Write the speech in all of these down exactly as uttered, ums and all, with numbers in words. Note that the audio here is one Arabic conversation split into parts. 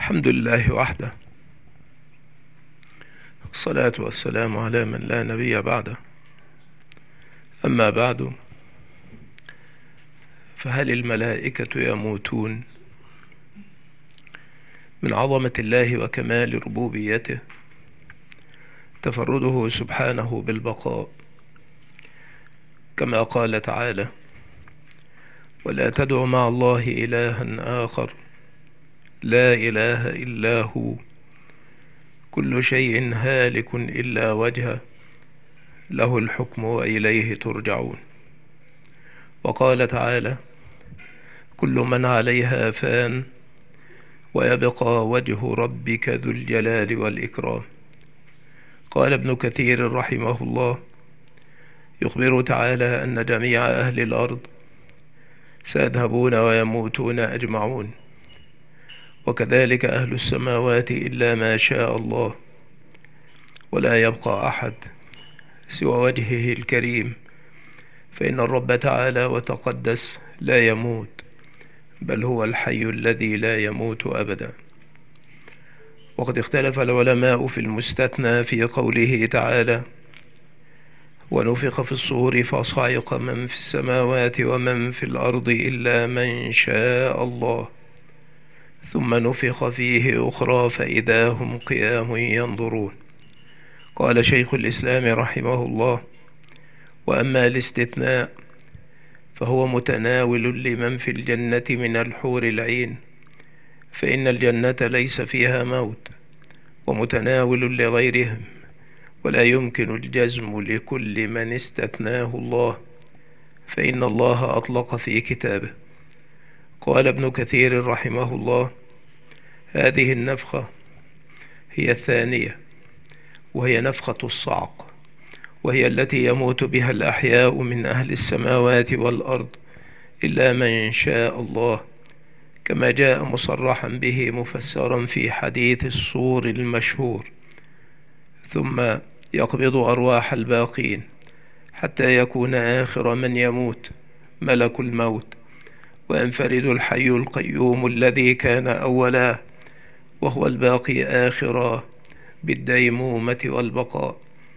الحمد لله وحده، الصلاة والسلام على من لا نبي بعده. أما بعد، فهل الملائكة يموتون؟ من عظمة الله وكمال ربوبيته تفرده سبحانه بالبقاء، كما قال تعالى: ولا تدع مع الله إلها آخر لا إله إلا هو كل شيء هالك إلا وجهه له الحكم وإليه ترجعون. وقال تعالى: كل من عليها فان ويبقى وجه ربك ذو الجلال والإكرام. قال ابن كثير رحمه الله: يخبر تعالى أن جميع أهل الأرض سيذهبون ويموتون أجمعون، وكذلك أهل السماوات إلا ما شاء الله، ولا يبقى أحد سوى وجهه الكريم، فإن الرب تعالى وتقدس لا يموت، بل هو الحي الذي لا يموت أبدا. وقد اختلف العلماء في المستثنى في قوله تعالى: ونفخ في الصور فصعق من في السماوات ومن في الأرض إلا من شاء الله ثم نفخ فيه أخرى فإذا هم قيام ينظرون. قال شيخ الإسلام رحمه الله: وأما الاستثناء فهو متناول لمن في الجنة من الحور العين، فإن الجنة ليس فيها موت، ومتناول لغيرهم، ولا يمكن الجزم لكل من استثناه الله، فإن الله أطلق في كتابه. قال ابن كثير رحمه الله: هذه النفخة هي الثانية، وهي نفخة الصعق، وهي التي يموت بها الأحياء من أهل السماوات والأرض إلا من شاء الله، كما جاء مصرحا به مفسرا في حديث الصور المشهور. ثم يقبض أرواح الباقين حتى يكون آخر من يموت ملك الموت، وينفرد الحي القيوم الذي كان أولا وهو الباقي آخرا بالديمومة والبقاء.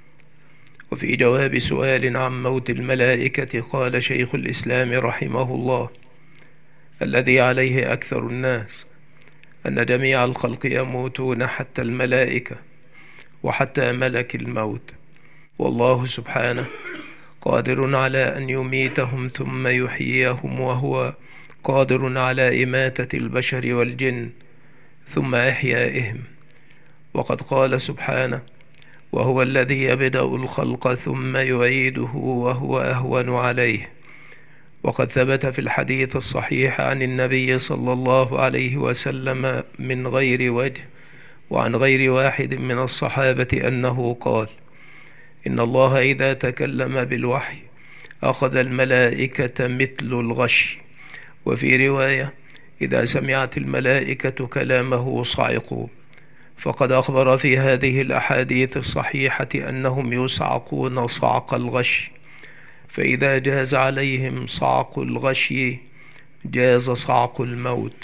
وفي جواب سؤال عن موت الملائكة قال شيخ الإسلام رحمه الله: الذي عليه أكثر الناس أن جميع الخلق يموتون حتى الملائكة وحتى ملك الموت، والله سبحانه قادر على أن يميتهم ثم يحييهم، وهو قادر على إماتة البشر والجن ثم إحيائهم. وقد قال سبحانه: وهو الذي يبدأ الخلق ثم يعيده وهو أهون عليه. وقد ثبت في الحديث الصحيح عن النبي صلى الله عليه وسلم من غير وجه وعن غير واحد من الصحابة أنه قال: إن الله إذا تكلم بالوحي أخذ الملائكة مثل الغش. وفي رواية: إذا سمعت الملائكة كلامه صعقوا. فقد أخبر في هذه الأحاديث الصحيحة أنهم يصعقون صعق الغش، فإذا جاز عليهم صعق الغش جاز صعق الموت.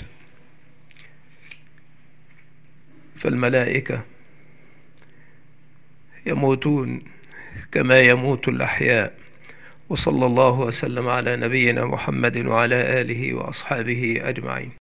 فالملائكة يموتون كما يموت الأحياء. وصلى الله وسلم على نبينا محمد وعلى آله وأصحابه أجمعين.